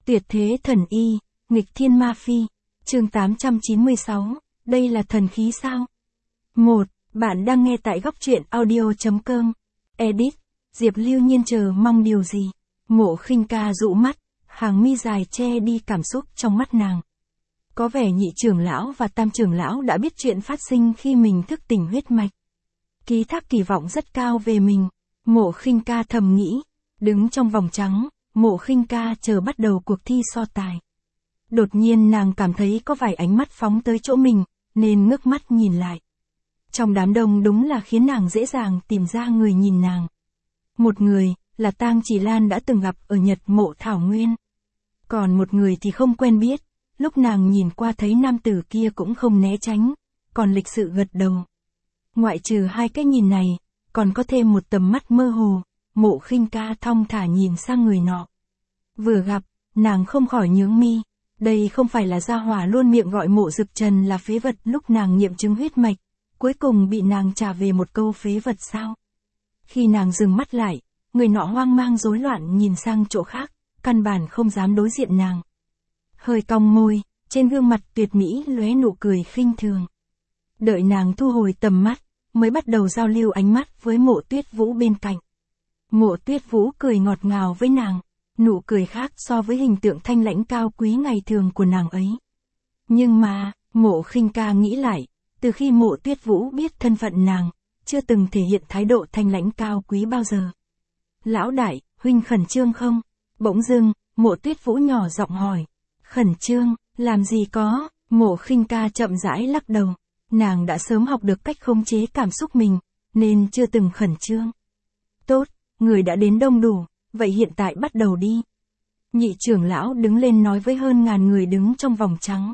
Tuyệt thế thần y, nghịch thiên ma phi. Chương 896, đây là thần khí sao? 1. Bạn đang nghe tại góc truyện audio.com. Edit, Diệp Lưu Nhiên chờ mong điều gì? Mộ Khinh Ca dụ mắt, hàng mi dài che đi cảm xúc trong mắt nàng. Có vẻ nhị trưởng lão và tam trưởng lão đã biết chuyện phát sinh khi mình thức tỉnh huyết mạch. Ký thác kỳ vọng rất cao về mình. Mộ Khinh Ca thầm nghĩ, đứng trong vòng trắng, Mộ Khinh Ca chờ bắt đầu cuộc thi so tài. Đột nhiên nàng cảm thấy có vài ánh mắt phóng tới chỗ mình, nên ngước mắt nhìn lại. Trong đám đông đúng là khiến nàng dễ dàng tìm ra người nhìn nàng. Một người, là Tang Chỉ Lan đã từng gặp ở Nhật Mộ Thảo Nguyên. Còn một người thì không quen biết, lúc nàng nhìn qua thấy nam tử kia cũng không né tránh, còn lịch sự gật đầu. Ngoại trừ hai cái nhìn này, còn có thêm một tầm mắt mơ hồ, Mộ Khinh Ca thong thả nhìn sang người nọ. Vừa gặp, nàng không khỏi nhướng mi, đây không phải là gia hỏa luôn miệng gọi Mộ Dực Trần là phế vật lúc nàng nghiệm chứng huyết mạch, cuối cùng bị nàng trả về một câu phế vật sao? Khi nàng dừng mắt lại, người nọ hoang mang rối loạn nhìn sang chỗ khác, căn bản không dám đối diện nàng. Hơi cong môi, trên gương mặt tuyệt mỹ lóe nụ cười khinh thường. Đợi nàng thu hồi tầm mắt, mới bắt đầu giao lưu ánh mắt với Mộ Tuyết Vũ bên cạnh. Mộ Tuyết Vũ cười ngọt ngào với nàng, nụ cười khác so với hình tượng thanh lãnh cao quý ngày thường của nàng ấy. Nhưng mà, Mộ Khinh Ca nghĩ lại, từ khi Mộ Tuyết Vũ biết thân phận nàng, chưa từng thể hiện thái độ thanh lãnh cao quý bao giờ. Lão đại, huynh khẩn trương không? Bỗng dưng, Mộ Tuyết Vũ nhỏ giọng hỏi. Khẩn trương, làm gì có? Mộ Khinh Ca chậm rãi lắc đầu. Nàng đã sớm học được cách khống chế cảm xúc mình, nên chưa từng khẩn trương. Tốt, người đã đến đông đủ, vậy hiện tại bắt đầu đi. Nhị trưởng lão đứng lên nói với hơn ngàn người đứng trong vòng trắng.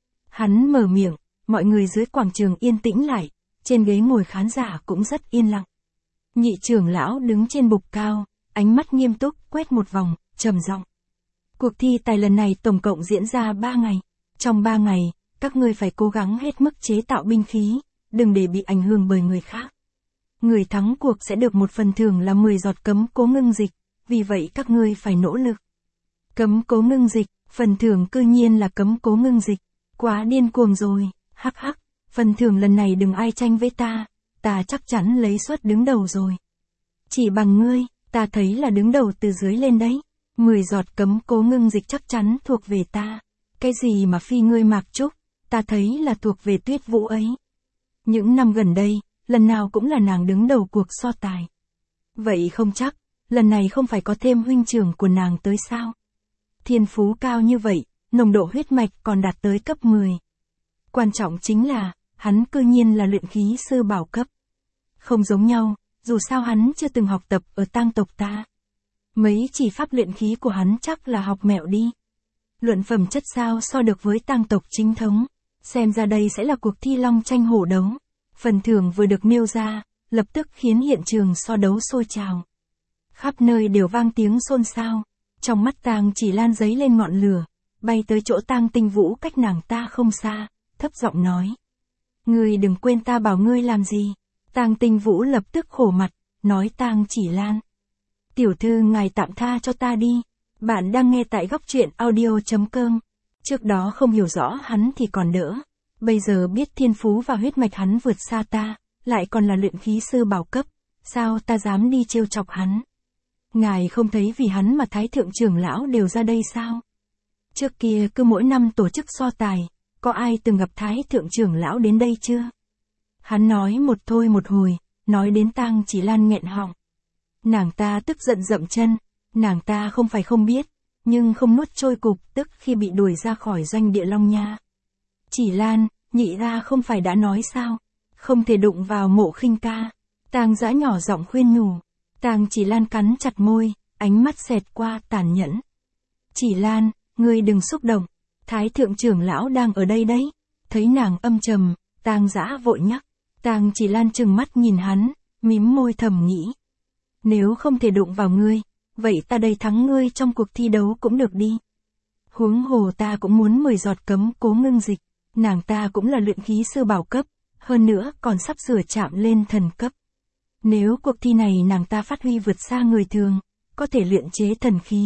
Hắn mở miệng, mọi người dưới quảng trường yên tĩnh lại, trên ghế ngồi khán giả cũng rất yên lặng. Nhị trưởng lão đứng trên bục cao, ánh mắt nghiêm túc quét một vòng, trầm giọng. Cuộc thi tài lần này tổng cộng diễn ra 3 ngày. Trong 3 ngày, các ngươi phải cố gắng hết mức chế tạo binh khí, đừng để bị ảnh hưởng bởi người khác. Người thắng cuộc sẽ được một phần thưởng là 10 giọt cấm cố ngưng dịch, vì vậy các ngươi phải nỗ lực. Cấm cố ngưng dịch, phần thưởng cư nhiên là cấm cố ngưng dịch, quá điên cuồng rồi, hắc hắc, phần thưởng lần này đừng ai tranh với ta chắc chắn lấy suất đứng đầu rồi. Chỉ bằng ngươi, ta thấy là đứng đầu từ dưới lên đấy, 10 giọt cấm cố ngưng dịch chắc chắn thuộc về ta. Cái gì mà phi ngươi Mạc Trúc, ta thấy là thuộc về Tuyết Vũ ấy. Những năm gần đây, lần nào cũng là nàng đứng đầu cuộc so tài. Vậy không chắc, lần này không phải có thêm huynh trưởng của nàng tới sao? Thiên phú cao như vậy, nồng độ huyết mạch còn đạt tới cấp 10. Quan trọng chính là, hắn cư nhiên là luyện khí sư bảo cấp. Không giống nhau, dù sao hắn chưa từng học tập ở Tang tộc ta. Mấy chỉ pháp luyện khí của hắn chắc là học mẹo đi. Luận phẩm chất sao so được với Tang tộc chính thống. Xem ra đây sẽ là cuộc thi long tranh hổ đấu. Phần thưởng vừa được nêu ra, lập tức khiến hiện trường so đấu sôi trào. Khắp nơi đều vang tiếng xôn xao. Trong mắt Tang Chỉ Lan giấy lên ngọn lửa, bay tới chỗ Tang Tinh Vũ cách nàng ta không xa, thấp giọng nói. Ngươi đừng quên ta bảo ngươi làm gì. Tang Tinh Vũ lập tức khổ mặt, nói Tang Chỉ Lan. Tiểu thư ngài tạm tha cho ta đi. Bạn đang nghe tại góc truyện audio.com. Trước đó không hiểu rõ hắn thì còn đỡ. Bây giờ biết thiên phú và huyết mạch hắn vượt xa ta, lại còn là luyện khí sư bảo cấp. Sao ta dám đi trêu chọc hắn? Ngài không thấy vì hắn mà Thái Thượng trưởng lão đều ra đây sao? Trước kia cứ mỗi năm tổ chức so tài, có ai từng gặp Thái Thượng trưởng lão đến đây chưa? Hắn nói một thôi một hồi, nói đến Tang Chỉ Lan nghẹn họng. Nàng ta tức giận dậm chân, nàng ta không phải không biết, nhưng không nuốt trôi cục tức khi bị đuổi ra khỏi doanh địa Long Nha. Chỉ Lan, nhị ra không phải đã nói sao, không thể đụng vào Mộ Khinh Ca. Tang Dã nhỏ giọng khuyên nhủ. Tang Chỉ Lan cắn chặt môi, ánh mắt xẹt qua tàn nhẫn. Chỉ Lan, ngươi đừng xúc động, Thái Thượng trưởng lão đang ở đây đấy. Thấy nàng âm trầm, Tang Dã vội nhắc. Tang Chỉ Lan trừng mắt nhìn hắn, mím môi thầm nghĩ. Nếu không thể đụng vào ngươi, vậy ta đây thắng ngươi trong cuộc thi đấu cũng được đi. Huống hồ ta cũng muốn 10 giọt cấm cố ngưng dịch, nàng ta cũng là luyện khí sư bảo cấp, hơn nữa còn sắp sửa chạm lên thần cấp. Nếu cuộc thi này nàng ta phát huy vượt xa người thường, có thể luyện chế thần khí,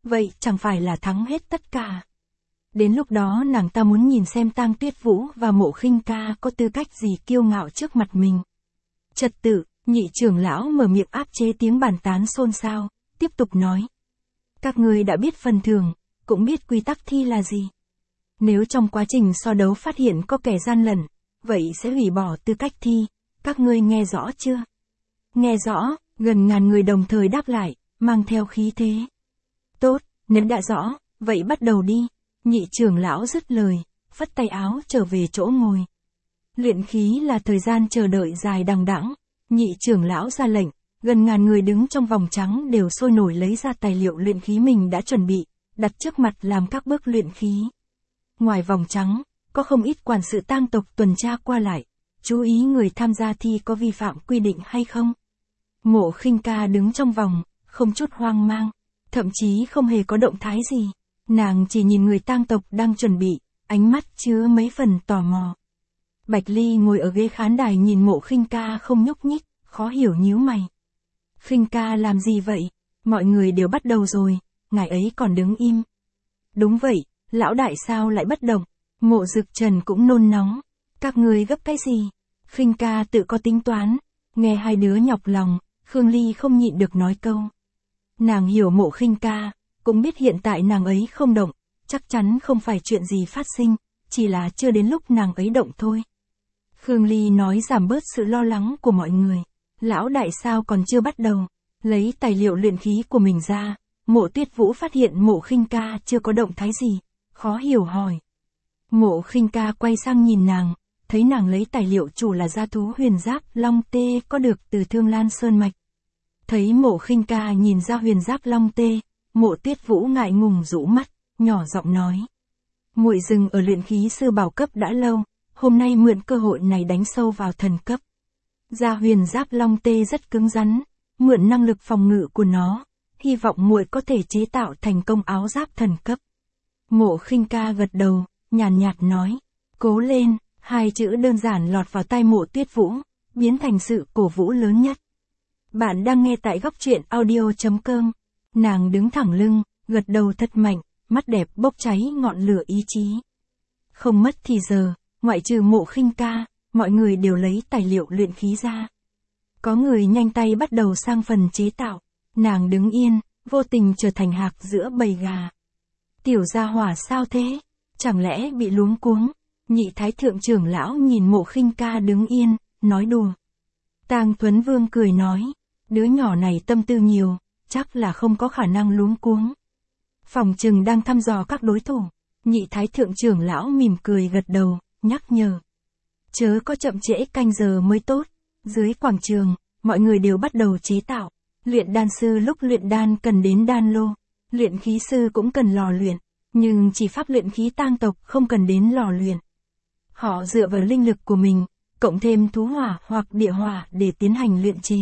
vậy chẳng phải là thắng hết tất cả. Đến lúc đó nàng ta muốn nhìn xem Tang Tuyết Vũ và Mộ Khinh Ca có tư cách gì kiêu ngạo trước mặt mình. Trật tự, nhị trưởng lão mở miệng áp chế tiếng bàn tán xôn xao, tiếp tục nói. Các ngươi đã biết phần thưởng, cũng biết quy tắc thi là gì. Nếu trong quá trình so đấu phát hiện có kẻ gian lận, vậy sẽ hủy bỏ tư cách thi, các ngươi nghe rõ chưa? Nghe rõ, gần ngàn người đồng thời đáp lại, mang theo khí thế. Tốt, nếu đã rõ, vậy bắt đầu đi. Nhị trưởng lão dứt lời, phất tay áo trở về chỗ ngồi. Luyện khí là thời gian chờ đợi dài đằng đẵng. Nhị trưởng lão ra lệnh, gần ngàn người đứng trong vòng trắng đều sôi nổi lấy ra tài liệu luyện khí mình đã chuẩn bị, đặt trước mặt làm các bước luyện khí. Ngoài vòng trắng, có không ít quản sự tang tộc tuần tra qua lại, chú ý người tham gia thi có vi phạm quy định hay không. Mộ Khinh Ca đứng trong vòng, không chút hoang mang, thậm chí không hề có động thái gì. Nàng chỉ nhìn người tang tộc đang chuẩn bị, ánh mắt chứa mấy phần tò mò. Bạch Ly ngồi ở ghế khán đài nhìn Mộ Khinh Ca không nhúc nhích, khó hiểu nhíu mày. Khinh Ca làm gì vậy? Mọi người đều bắt đầu rồi, ngài ấy còn đứng im. Đúng vậy, lão đại sao lại bất động? Mộ Dực Trần cũng nôn nóng. Các người gấp cái gì? Khinh Ca tự có tính toán. Nghe hai đứa nhọc lòng, Khương Ly không nhịn được nói câu. Nàng hiểu Mộ Khinh Ca, cũng biết hiện tại nàng ấy không động, chắc chắn không phải chuyện gì phát sinh, chỉ là chưa đến lúc nàng ấy động thôi. Khương Ly nói giảm bớt sự lo lắng của mọi người. Lão đại sao còn chưa bắt đầu? Lấy tài liệu luyện khí của mình ra, Mộ Tuyết Vũ phát hiện Mộ Khinh Ca chưa có động thái gì, khó hiểu hỏi. Mộ Khinh Ca quay sang nhìn nàng, thấy nàng lấy tài liệu chủ là gia thú huyền giáp long tê có được từ Thương Lan Sơn Mạch. Thấy Mộ Khinh Ca nhìn ra huyền giáp long tê, Mộ Tuyết Vũ ngại ngùng rũ mắt, nhỏ giọng nói. Muội dừng ở luyện khí sư bảo cấp đã lâu, hôm nay mượn cơ hội này đánh sâu vào thần cấp. Da huyền giáp long tê rất cứng rắn, mượn năng lực phòng ngự của nó, hy vọng muội có thể chế tạo thành công áo giáp thần cấp. Mộ Khinh Ca gật đầu, nhàn nhạt nói, cố lên, hai chữ đơn giản lọt vào tai Mộ Tuyết Vũ, biến thành sự cổ vũ lớn nhất. Bạn đang nghe tại góc truyện audio.com. Nàng đứng thẳng lưng, gật đầu thật mạnh, mắt đẹp bốc cháy ngọn lửa ý chí. Không mất thì giờ, ngoại trừ Mộ Khinh Ca, mọi người đều lấy tài liệu luyện khí ra. Có người nhanh tay bắt đầu sang phần chế tạo, nàng đứng yên, vô tình trở thành hạc giữa bầy gà. Tiểu gia hỏa sao thế? Chẳng lẽ bị luống cuống? Nhị thái thượng trưởng lão nhìn Mộ Khinh Ca đứng yên, nói đùa. Tang Thuấn Vương cười nói, đứa nhỏ này tâm tư nhiều, chắc là không có khả năng luống cuống. Phòng trừng đang thăm dò các đối thủ. Nhị thái thượng trưởng lão mỉm cười gật đầu, nhắc nhở. Chớ có chậm trễ canh giờ mới tốt. Dưới quảng trường, mọi người đều bắt đầu chế tạo. Luyện đan sư lúc luyện đan cần đến đan lô. Luyện khí sư cũng cần lò luyện. Nhưng chỉ pháp luyện khí tang tộc không cần đến lò luyện. Họ dựa vào linh lực của mình, cộng thêm thú hỏa hoặc địa hỏa để tiến hành luyện chế.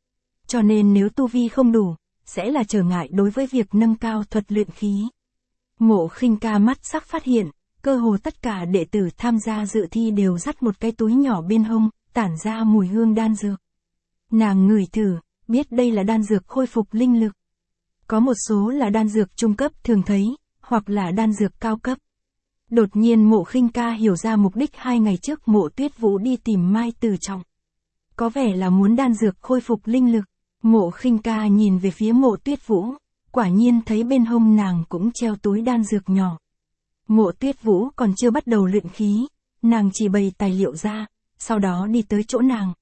Cho nên nếu tu vi không đủ, sẽ là trở ngại đối với việc nâng cao thuật luyện khí. Mộ Khinh Ca mắt sắc phát hiện, cơ hồ tất cả đệ tử tham gia dự thi đều dắt một cái túi nhỏ bên hông, tản ra mùi hương đan dược. Nàng ngửi thử, biết đây là đan dược khôi phục linh lực. Có một số là đan dược trung cấp thường thấy, hoặc là đan dược cao cấp. Đột nhiên Mộ Khinh Ca hiểu ra mục đích 2 ngày trước Mộ Tuyết Vũ đi tìm Mai Từ Trọng. Có vẻ là muốn đan dược khôi phục linh lực. Mộ Khinh Ca nhìn về phía Mộ Tuyết Vũ, quả nhiên thấy bên hông nàng cũng treo túi đan dược nhỏ. Mộ Tuyết Vũ còn chưa bắt đầu luyện khí, nàng chỉ bày tài liệu ra, sau đó đi tới chỗ nàng.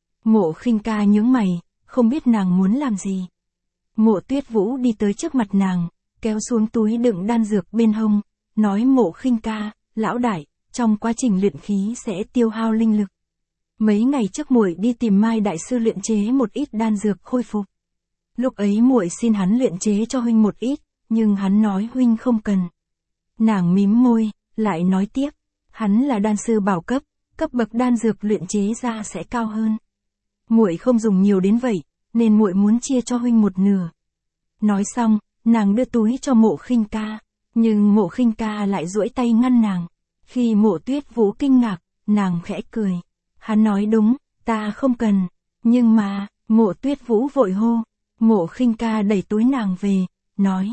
Mộ Khinh Ca nhướng mày, không biết nàng muốn làm gì. Mộ Tuyết Vũ đi tới trước mặt nàng, kéo xuống túi đựng đan dược bên hông, nói Mộ Khinh Ca, lão đại, trong quá trình luyện khí sẽ tiêu hao linh lực. Mấy ngày trước muội đi tìm Mai đại sư luyện chế một ít đan dược khôi phục. Lúc ấy muội xin hắn luyện chế cho huynh một ít, nhưng hắn nói huynh không cần. Nàng mím môi, lại nói tiếp, hắn là đan sư bảo cấp, cấp bậc đan dược luyện chế ra sẽ cao hơn. Muội không dùng nhiều đến vậy, nên muội muốn chia cho huynh một nửa. Nói xong, nàng đưa túi cho Mộ Khinh Ca, nhưng Mộ Khinh Ca lại duỗi tay ngăn nàng. Khi Mộ Tuyết Vũ kinh ngạc, nàng khẽ cười. Hắn nói đúng, ta không cần. Nhưng mà, Mộ Tuyết Vũ vội hô. Mộ Khinh Ca đẩy túi nàng về, nói.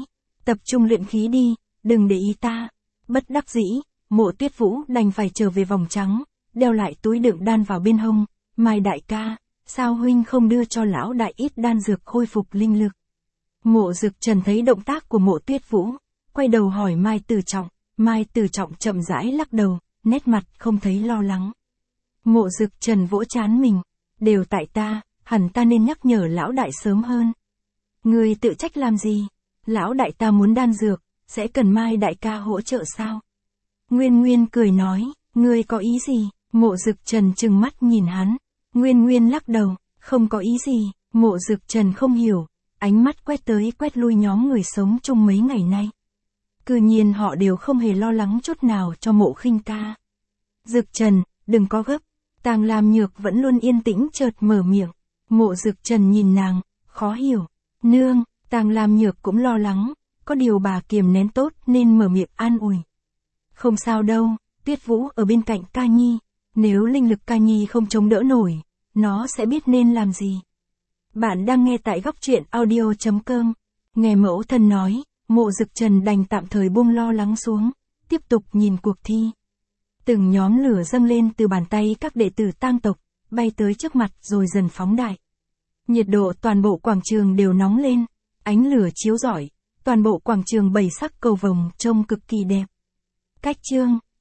Tập trung luyện khí đi, đừng để ý ta. Bất đắc dĩ, Mộ Tuyết Vũ đành phải trở về vòng trắng, đeo lại túi đựng đan vào bên hông. Mai đại ca, sao huynh không đưa cho lão đại ít đan dược khôi phục linh lực? Mộ Dực Trần thấy động tác của Mộ Tuyết Vũ, quay đầu hỏi Mai Tử Trọng. Mai Tử Trọng chậm rãi lắc đầu, nét mặt không thấy lo lắng. Mộ Dực Trần vỗ trán mình, đều tại ta, hẳn ta nên nhắc nhở lão đại sớm hơn. Ngươi tự trách làm gì? Lão đại ta muốn đan dược, sẽ cần Mai đại ca hỗ trợ sao? Nguyên Nguyên cười nói, ngươi có ý gì? Mộ Dực Trần trừng mắt nhìn hắn. Nguyên Nguyên lắc đầu, không có ý gì. Mộ Dực Trần không hiểu, ánh mắt quét tới quét lui nhóm người sống chung mấy ngày nay. Cư nhiên họ đều không hề lo lắng chút nào cho Mộ Khinh ca. Dực Trần, đừng có gấp. Tàng Lam Nhược vẫn luôn yên tĩnh chợt mở miệng. Mộ Dực Trần nhìn nàng, khó hiểu. Nương, Tàng Lam Nhược cũng lo lắng, có điều bà kiềm nén tốt nên mở miệng an ủi. Không sao đâu, Tuyết Vũ ở bên cạnh ca nhi, nếu linh lực ca nhi không chống đỡ nổi, nó sẽ biết nên làm gì. Bạn đang nghe tại góc truyện audio.com. Nghe mẫu thân nói, Mộ Dực Trần đành tạm thời buông lo lắng xuống, tiếp tục nhìn cuộc thi. Từng nhóm lửa dâng lên từ bàn tay các đệ tử tang tộc, bay tới trước mặt rồi dần phóng đại. Nhiệt độ toàn bộ quảng trường đều nóng lên, ánh lửa chiếu rọi, toàn bộ quảng trường bảy sắc cầu vồng trông cực kỳ đẹp. Cách chương